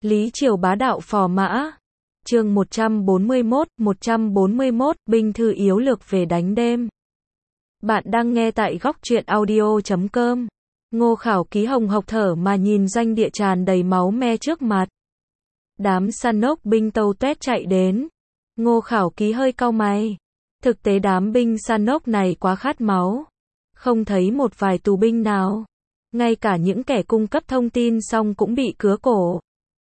Lý Triều bá đạo phò mã. Chương 141, binh thư yếu lược về đánh đêm. Bạn đang nghe tại góc truyện audio.com. Ngô Khảo Ký hồng hộc thở mà nhìn doanh địa tràn đầy máu me trước mặt. Đám săn ốc binh tâu tuét chạy đến. Ngô Khảo Ký hơi cau mày. Thực tế đám binh săn ốc này quá khát máu. Không thấy một vài tù binh nào. Ngay cả những kẻ cung cấp thông tin xong cũng bị cứa cổ.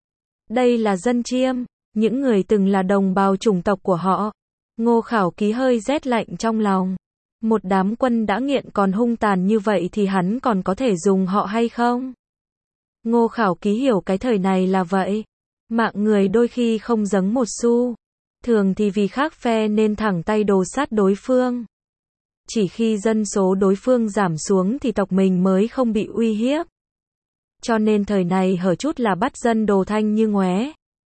Đây là dân Chiêm, những người từng là đồng bào chủng tộc của họ. Ngô Khảo Ký hơi rét lạnh trong lòng. Một đám quân đã nghiện còn hung tàn như vậy thì hắn còn có thể dùng họ hay không? Ngô Khảo Ký hiểu cái thời này là vậy. Mạng người đôi khi không giấu một xu. Thường thì vì khác phe nên thẳng tay đồ sát đối phương. Chỉ khi dân số đối phương giảm xuống thì tộc mình mới không bị uy hiếp. Cho nên thời này hở chút là bắt dân đồ thanh như ngoé.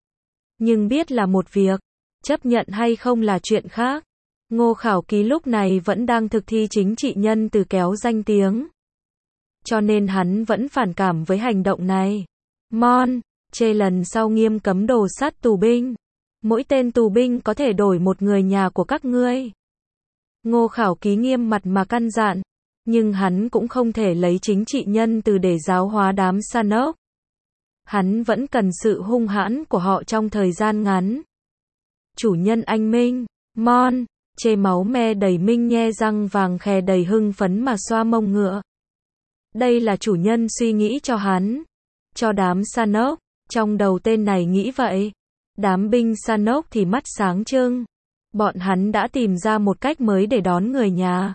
Nhưng biết là một việc, chấp nhận hay không là chuyện khác. Ngô Khảo Ký lúc này vẫn đang thực thi chính trị nhân từ kéo danh tiếng. Cho nên hắn vẫn phản cảm với hành động này. Mon, chê lần sau nghiêm cấm đồ sát tù binh. Mỗi tên tù binh có thể đổi một người nhà của các ngươi. Ngô Khảo Ký nghiêm mặt mà căn dặn. Nhưng hắn cũng không thể lấy chính trị nhân từ để giáo hóa đám săn ốc. Hắn vẫn cần sự hung hãn của họ trong thời gian ngắn. Chủ nhân anh Minh, Mon, chê máu me đầy Minh nhe răng vàng khè đầy hưng phấn mà xoa mông ngựa. Đây là chủ nhân suy nghĩ cho hắn. Cho đám săn ốc, trong đầu tên này nghĩ vậy. Đám binh săn ốc thì mắt sáng trưng. Bọn hắn đã tìm ra một cách mới để đón người nhà.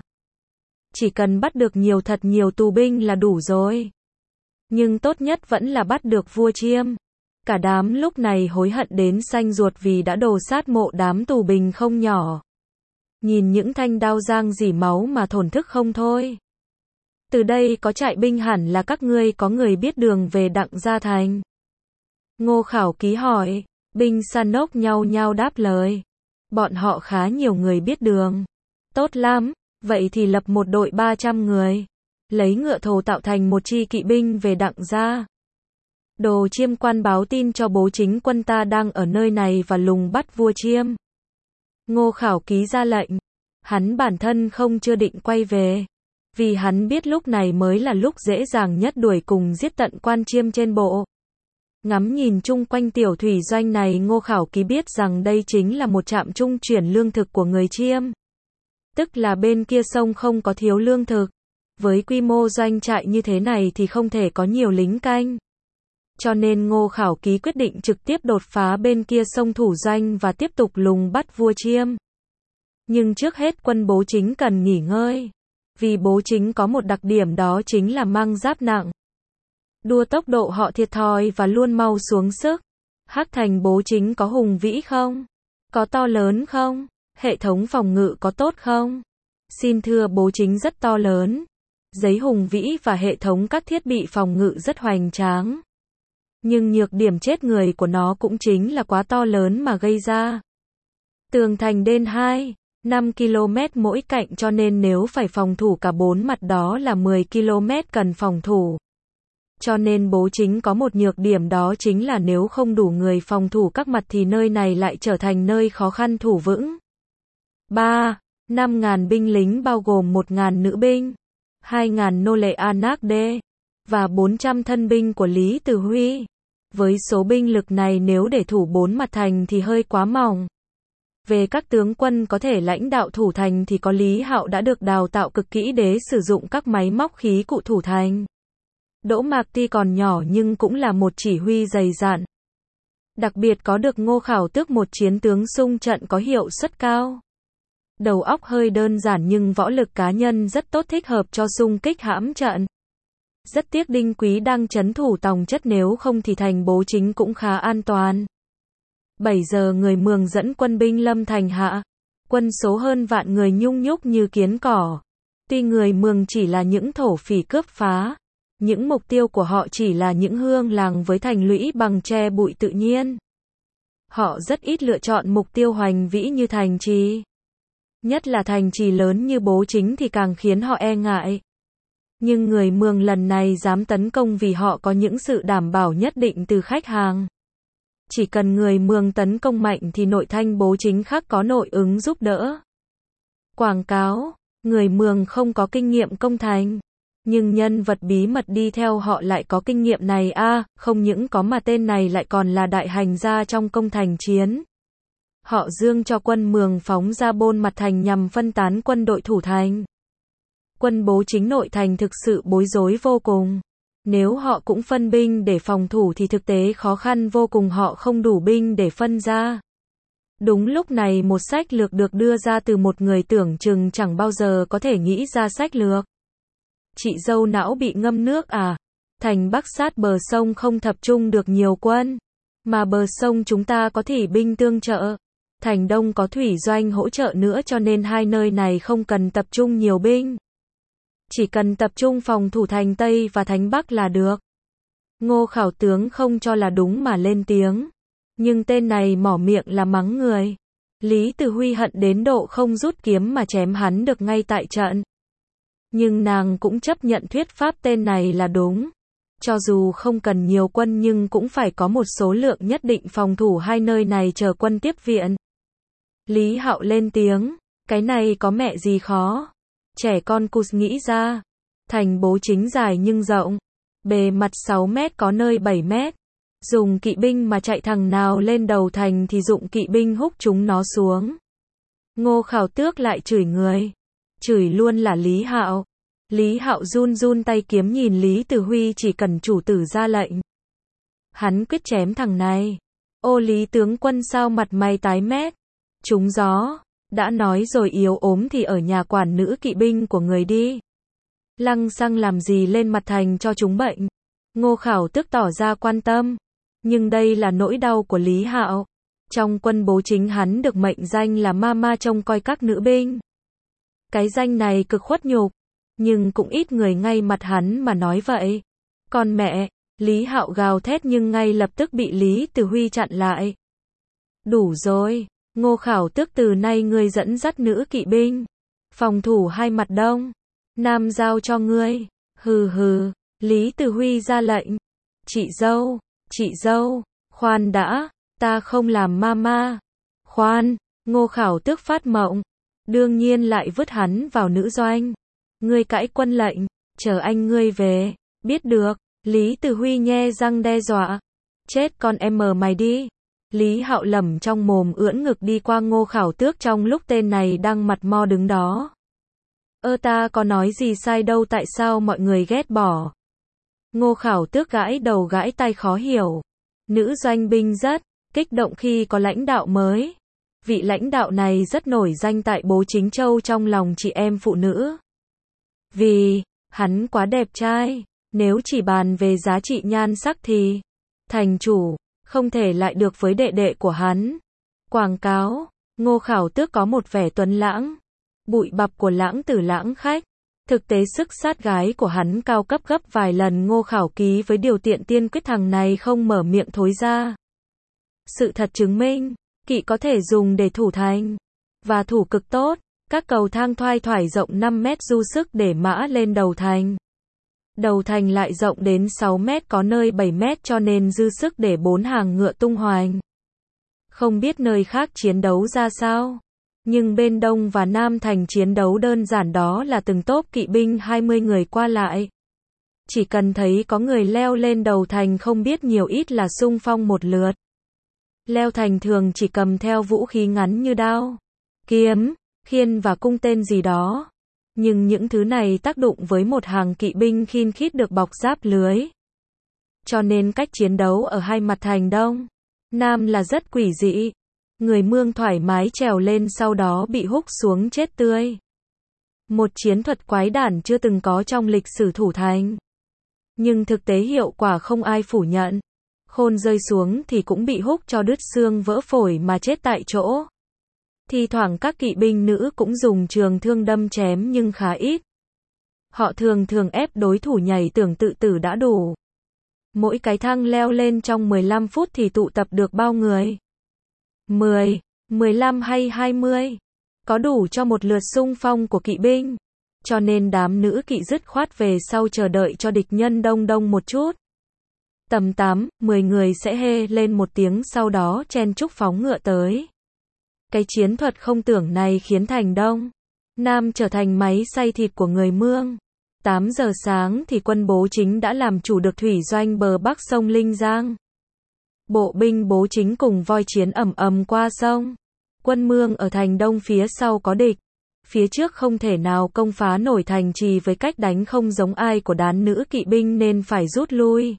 Chỉ cần bắt được thật nhiều tù binh là đủ rồi. Nhưng tốt nhất vẫn là bắt được vua Chiêm. Cả đám lúc này hối hận đến xanh ruột vì đã đồ sát mộ đám tù binh không nhỏ. Nhìn những thanh đao giang rỉ máu mà thổn thức không thôi. Từ đây có trại binh hẳn là các ngươi có người biết đường về Đặng Gia Thành. Ngô Khảo Ký hỏi, binh săn ốc nhao nhao đáp lời. Bọn họ khá nhiều người biết đường. Tốt lắm, vậy thì lập một đội 300 người. Lấy ngựa thồ tạo thành một chi kỵ binh về Đặng Gia. Đồ Chiêm quan báo tin cho bố chính quân ta đang ở nơi này và lùng bắt vua Chiêm. Ngô Khảo Ký ra lệnh. Hắn bản thân chưa định quay về. Vì hắn biết lúc này mới là lúc dễ dàng nhất đuổi cùng giết tận quan Chiêm trên bộ. Ngắm nhìn chung quanh tiểu thủy doanh này, Ngô Khảo Ký biết rằng đây chính là một trạm trung chuyển lương thực của người Chiêm. Tức là bên kia sông không có thiếu lương thực. Với quy mô doanh trại như thế này thì không thể có nhiều lính canh. Cho nên Ngô Khảo Ký quyết định trực tiếp đột phá bên kia sông thủ doanh và tiếp tục lùng bắt vua Chiêm. Nhưng trước hết quân bố chính cần nghỉ ngơi. Vì bố chính có một đặc điểm đó chính là mang giáp nặng. Đua tốc độ họ thiệt thòi và luôn mau xuống sức. Hắc thành bố chính có hùng vĩ không? Có to lớn không? Hệ thống phòng ngự có tốt không? Xin thưa bố chính rất to lớn. Giấy hùng vĩ và hệ thống các thiết bị phòng ngự rất hoành tráng. Nhưng nhược điểm chết người của nó cũng chính là quá to lớn mà gây ra. Tường thành đên 5 km mỗi cạnh, cho nên nếu phải phòng thủ cả 4 mặt đó là 10 km cần phòng thủ. Cho nên bố chính có một nhược điểm, đó chính là nếu không đủ người phòng thủ các mặt thì nơi này lại trở thành nơi khó khăn thủ vững. 5.000 binh lính bao gồm 1.000 nữ binh, 2.000 nô lệ Anak Đê và 400 thân binh của Lý Từ Huy. Với số binh lực này nếu để thủ 4 mặt thành thì hơi quá mỏng. Về các tướng quân có thể lãnh đạo thủ thành thì có Lý Hạo đã được đào tạo cực kỹ để sử dụng các máy móc khí cụ thủ thành. Đỗ Mạc tuy còn nhỏ nhưng cũng là một chỉ huy dày dạn. Đặc biệt có được Ngô Khảo Tước, một chiến tướng xung trận có hiệu suất cao. Đầu óc hơi đơn giản nhưng võ lực cá nhân rất tốt, thích hợp cho xung kích hãm trận. Rất tiếc Đinh Quý đang trấn thủ Tòng Chất, nếu không thì thành bố chính cũng khá an toàn. 7 giờ người Mường dẫn quân binh lâm thành hạ. Quân số hơn vạn người nhung nhúc như kiến cỏ. Tuy người Mường chỉ là những thổ phỉ cướp phá. Những mục tiêu của họ chỉ là những hương làng với thành lũy bằng tre bụi tự nhiên. Họ rất ít lựa chọn mục tiêu hoành vĩ như thành trì. Nhất là thành trì lớn như bố chính thì càng khiến họ e ngại. Nhưng người Mường lần này dám tấn công vì họ có những sự đảm bảo nhất định từ khách hàng. Chỉ cần người Mường tấn công mạnh thì nội Thanh bố chính khác có nội ứng giúp đỡ. Quảng cáo, người Mường không có kinh nghiệm công thành. Nhưng nhân vật bí mật đi theo họ lại có kinh nghiệm này không những có mà tên này lại còn là đại hành gia trong công thành chiến. Họ dương cho quân Mường phóng ra bôn mặt thành nhằm phân tán quân đội thủ thành. Quân bố chính nội thành thực sự bối rối vô cùng. Nếu họ cũng phân binh để phòng thủ thì thực tế khó khăn vô cùng, họ không đủ binh để phân ra. Đúng lúc này một sách lược được đưa ra từ một người tưởng chừng chẳng bao giờ có thể nghĩ ra sách lược. Chị dâu não bị ngâm nước à? Thành Bắc sát bờ sông không tập trung được nhiều quân. Mà bờ sông chúng ta có thủy binh tương trợ. Thành Đông có thủy doanh hỗ trợ nữa cho nên hai nơi này không cần tập trung nhiều binh. Chỉ cần tập trung phòng thủ thành Tây và thành Bắc là được. Ngô Khảo tướng không cho là đúng mà lên tiếng. Nhưng tên này mỏ miệng là mắng người. Lý Từ Huy hận đến độ không rút kiếm mà chém hắn được ngay tại trận. Nhưng nàng cũng chấp nhận thuyết pháp tên này là đúng. Cho dù không cần nhiều quân nhưng cũng phải có một số lượng nhất định phòng thủ hai nơi này chờ quân tiếp viện. Lý Hạo lên tiếng, cái này có mẹ gì khó. Trẻ con cụt nghĩ ra. Thành bố chính dài nhưng rộng. Bề mặt 6 mét có nơi 7 mét. Dùng kỵ binh mà chạy thằng nào lên đầu thành thì dụng kỵ binh húc chúng nó xuống. Ngô Khảo tước lại chửi người. Chửi luôn là Lý Hạo. Lý Hạo run run tay kiếm nhìn Lý Từ Huy, chỉ cần chủ tử ra lệnh. Hắn quyết chém thằng này. Ô Lý tướng quân sao mặt mày tái mét. Trúng gió. Đã nói rồi yếu ốm thì ở nhà quản nữ kỵ binh của người đi. Lăng xăng làm gì lên mặt thành cho chúng bệnh. Ngô Khảo tước tỏ ra quan tâm. Nhưng đây là nỗi đau của Lý Hạo. Trong quân bố chính hắn được mệnh danh là Mama trông coi các nữ binh. Cái danh này cực khuất nhục. Nhưng cũng ít người ngay mặt hắn mà nói vậy. Còn mẹ, Lý Hạo gào thét nhưng ngay lập tức bị Lý Từ Huy chặn lại. Đủ rồi, Ngô Khảo tước từ nay ngươi dẫn dắt nữ kỵ binh. Phòng thủ hai mặt đông. Nam giao cho ngươi. Hừ hừ, Lý Từ Huy ra lệnh. Chị dâu, khoan đã, ta không làm mama. Khoan, Ngô Khảo tước phát mộng. Đương nhiên lại vứt hắn vào nữ doanh. Ngươi cãi quân lệnh, chờ anh ngươi về, biết được. Lý Từ Huy nhe răng đe dọa. Chết con em mày đi. Lý Hạo lẩm trong mồm ưỡn ngực đi qua Ngô Khảo tước trong lúc tên này đang mặt mo đứng đó. Ta có nói gì sai đâu, tại sao mọi người ghét bỏ. Ngô Khảo tước gãi đầu gãi tai khó hiểu. Nữ doanh binh rất kích động khi có lãnh đạo mới. Vị lãnh đạo này rất nổi danh tại Bố Chính Châu trong lòng chị em phụ nữ. Vì hắn quá đẹp trai. Nếu chỉ bàn về giá trị nhan sắc thì thành chủ không thể lại được với đệ đệ của hắn. Quảng cáo, Ngô Khảo tước có một vẻ tuấn lãng, bụi bặm của lãng tử lãng khách. Thực tế sức sát gái của hắn cao cấp gấp vài lần Ngô Khảo ký với điều kiện tiên quyết thằng này không mở miệng thối ra. Sự thật chứng minh, kỵ có thể dùng để thủ thành, và thủ cực tốt. Các cầu thang thoai thoải rộng 5 mét du sức để mã lên đầu thành. Đầu thành lại rộng đến 6 mét có nơi 7 mét cho nên dư sức để 4 hàng ngựa tung hoành. Không biết nơi khác chiến đấu ra sao. Nhưng bên Đông và Nam thành chiến đấu đơn giản, đó là từng tốp kỵ binh 20 người qua lại. Chỉ cần thấy có người leo lên đầu thành không biết nhiều ít là xung phong một lượt. Leo thành thường chỉ cầm theo vũ khí ngắn như đao, kiếm, khiên và cung tên gì đó. Nhưng những thứ này tác dụng với một hàng kỵ binh khiên khít được bọc giáp lưới. Cho nên cách chiến đấu ở hai mặt thành Đông, Nam là rất quỷ dị. Người Mương thoải mái trèo lên sau đó bị húc xuống chết tươi. Một chiến thuật quái đản chưa từng có trong lịch sử thủ thành. Nhưng thực tế hiệu quả không ai phủ nhận. Khôn rơi xuống thì cũng bị húc cho đứt xương vỡ phổi mà chết tại chỗ. Thi thoảng các kỵ binh nữ cũng dùng trường thương đâm chém nhưng khá ít. Họ thường ép đối thủ nhảy tưởng tự tử đã đủ. Mỗi cái thang leo lên trong 15 phút thì tụ tập được bao người? 10, 15 hay 20? Có đủ cho một lượt xung phong của kỵ binh. Cho nên đám nữ kỵ dứt khoát về sau chờ đợi cho địch nhân đông một chút. Tầm 8, 10 người sẽ hê lên một tiếng sau đó chen chúc phóng ngựa tới. Cái chiến thuật không tưởng này khiến thành Đông Nam trở thành máy xay thịt của người Mương. 8 giờ sáng thì quân Bố Chính đã làm chủ được thủy doanh bờ bắc sông Linh Giang. Bộ binh Bố Chính cùng voi chiến ầm ầm qua sông. Quân Mương ở thành Đông phía sau có địch. Phía trước không thể nào công phá nổi thành trì với cách đánh không giống ai của đán nữ kỵ binh nên phải rút lui.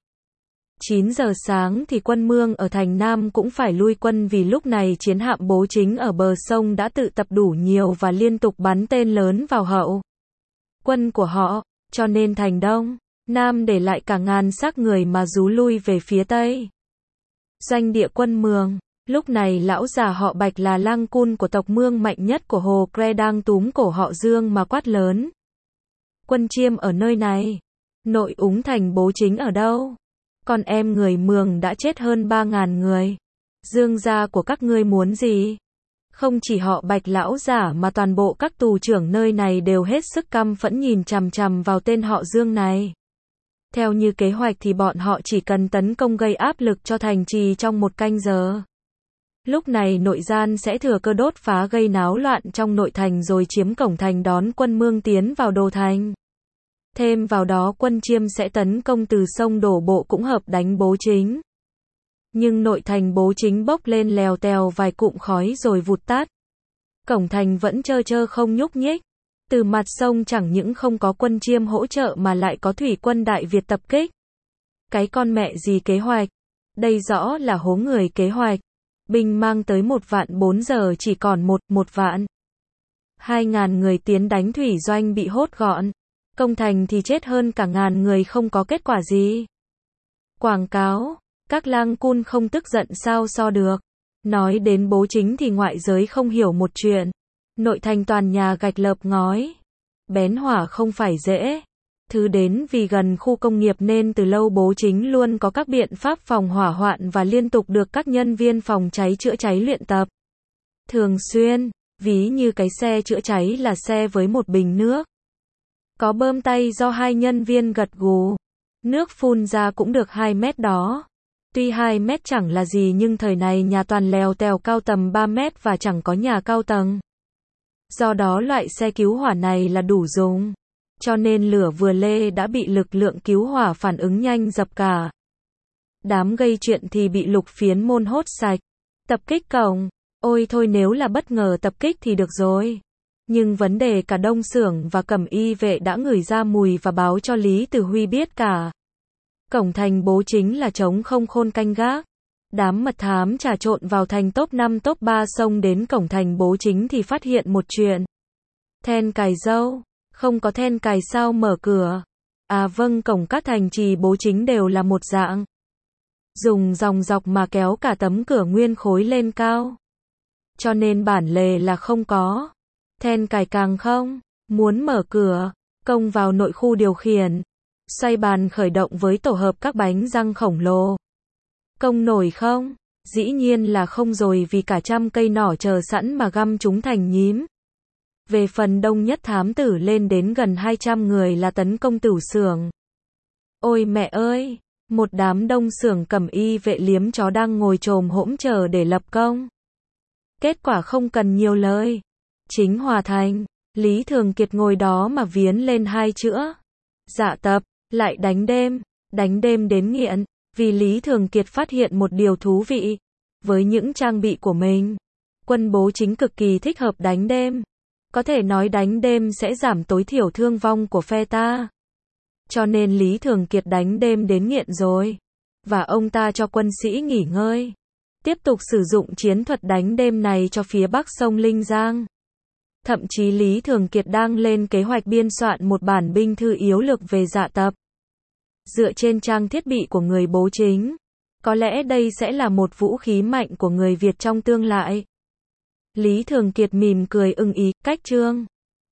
9 giờ sáng thì quân Mương ở thành Nam cũng phải lui quân vì lúc này chiến hạm Bố Chính ở bờ sông đã tự tập đủ nhiều và liên tục bắn tên lớn vào hậu quân của họ, cho nên thành Đông Nam để lại cả ngàn xác người mà rú lui về phía Tây. Doanh địa quân Mường. Lúc này lão già họ Bạch là lang cun của tộc Mương mạnh nhất của Hồ Cre đang túm cổ họ Dương mà quát lớn. Quân Chiêm ở nơi này. Nội úng thành Bố Chính ở đâu? Con em người Mường đã chết hơn 3.000 người. Dương gia của các ngươi muốn gì? Không chỉ họ Bạch lão giả mà toàn bộ các tù trưởng nơi này đều hết sức căm phẫn nhìn chằm chằm vào tên họ Dương này. Theo như kế hoạch thì bọn họ chỉ cần tấn công gây áp lực cho thành trì trong 1 canh giờ. Lúc này nội gian sẽ thừa cơ đốt phá gây náo loạn trong nội thành rồi chiếm cổng thành đón quân Mương tiến vào đô thành. Thêm vào đó quân Chiêm sẽ tấn công từ sông đổ bộ cũng hợp đánh Bố Chính. Nhưng nội thành Bố Chính bốc lên lèo tèo vài cụm khói rồi vụt tắt. Cổng thành vẫn trơ trơ không nhúc nhích. Từ mặt sông chẳng những không có quân Chiêm hỗ trợ mà lại có thủy quân Đại Việt tập kích. Cái con mẹ gì kế hoạch? Đây rõ là hố người kế hoạch. Binh mang tới 1 vạn 4 giờ chỉ còn 1 vạn. 2.000 người tiến đánh thủy doanh bị hốt gọn. Công thành thì chết hơn cả ngàn người không có kết quả gì. Quảng cáo. Các lang cun không tức giận sao so được. Nói đến Bố Chính thì ngoại giới không hiểu một chuyện. Nội thành toàn nhà gạch lợp ngói. Bén hỏa không phải dễ. Thứ đến vì gần khu công nghiệp nên từ lâu Bố Chính luôn có các biện pháp phòng hỏa hoạn và liên tục được các nhân viên phòng cháy chữa cháy luyện tập. Thường xuyên, ví như cái xe chữa cháy là xe với một bình nước. Có bơm tay do 2 nhân viên gật gù. Nước phun ra cũng được 2 mét đó. Tuy 2 mét chẳng là gì nhưng thời này nhà toàn lèo tèo cao tầm 3 mét và chẳng có nhà cao tầng. Do đó loại xe cứu hỏa này là đủ dùng. Cho nên lửa vừa lên đã bị lực lượng cứu hỏa phản ứng nhanh dập cả. Đám gây chuyện thì bị Lục Phiến Môn hốt sạch. Tập kích cổng. Ôi thôi nếu là bất ngờ tập kích thì được rồi. Nhưng vấn đề cả Đông Xưởng và Cẩm Y vệ đã ngửi ra mùi và báo cho Lý Tử Huy biết cả. Cổng thành Bố Chính là trống không khôn canh gác. Đám mật thám trà trộn vào thành top 5 top 3 xông đến cổng thành Bố Chính thì phát hiện một chuyện. Then cài dâu. Không có then cài sao mở cửa. À vâng, cổng các thành trì Bố Chính đều là một dạng. Dùng dòng dọc mà kéo cả tấm cửa nguyên khối lên cao. Cho nên bản lề là không có. Then cài càng không. Muốn mở cửa, công vào nội khu điều khiển. Xoay bàn khởi động với tổ hợp các bánh răng khổng lồ. Công nổi không? Dĩ nhiên là không rồi vì cả trăm cây nỏ chờ sẵn mà găm chúng thành nhím. Về phần đông nhất thám tử lên đến gần 200 người là tấn công tửu xưởng. Ôi mẹ ơi! Một đám Đông Xưởng Cẩm Y vệ liếm chó đang ngồi chồm hỗn chờ để lập công. Kết quả không cần nhiều lời. Chính Hòa Thành, Lý Thường Kiệt ngồi đó mà viến lên 2 chữ. Dạ tập, lại đánh đêm đến nghiện. Vì Lý Thường Kiệt phát hiện một điều thú vị. Với những trang bị của mình, quân Bố Chính cực kỳ thích hợp đánh đêm. Có thể nói đánh đêm sẽ giảm tối thiểu thương vong của phe ta. Cho nên Lý Thường Kiệt đánh đêm đến nghiện rồi. Và ông ta cho quân sĩ nghỉ ngơi. Tiếp tục sử dụng chiến thuật đánh đêm này cho phía bắc sông Linh Giang. Thậm chí Lý Thường Kiệt đang lên kế hoạch biên soạn một bản binh thư yếu lược về dạ tập. Dựa trên trang thiết bị của người Bố Chính. Có lẽ đây sẽ là một vũ khí mạnh của người Việt trong tương lai. Lý Thường Kiệt mỉm cười ưng ý, cách chương.